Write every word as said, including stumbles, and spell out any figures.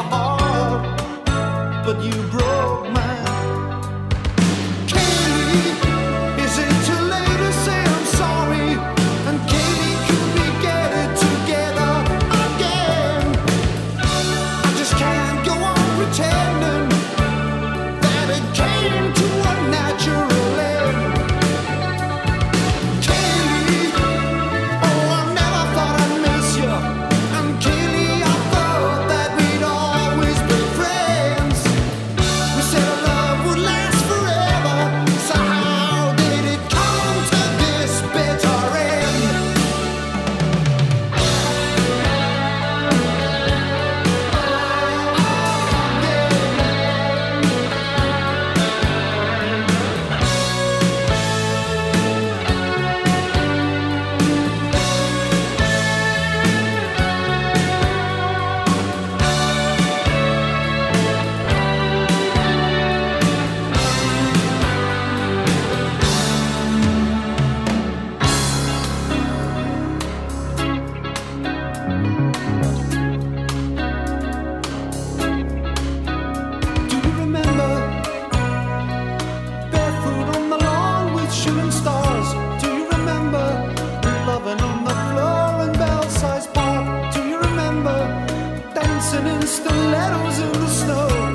heart, but you broke mine. Kaylee, is it too late to say I'm sorry? And Kaylee, could we get it together again? I just can't go on pretending that it came to a natural end. Kaylee, oh, I never thought I'd miss you. And Kaylee, I thought that we'd always be friends. We said our love would last forever, so how did it come to this bitter end? Do you remember barefoot on the lawn with shooting stars? Do you remember loving on the floor in Belsize Park? Do you remember dancing in stilettos in the snow?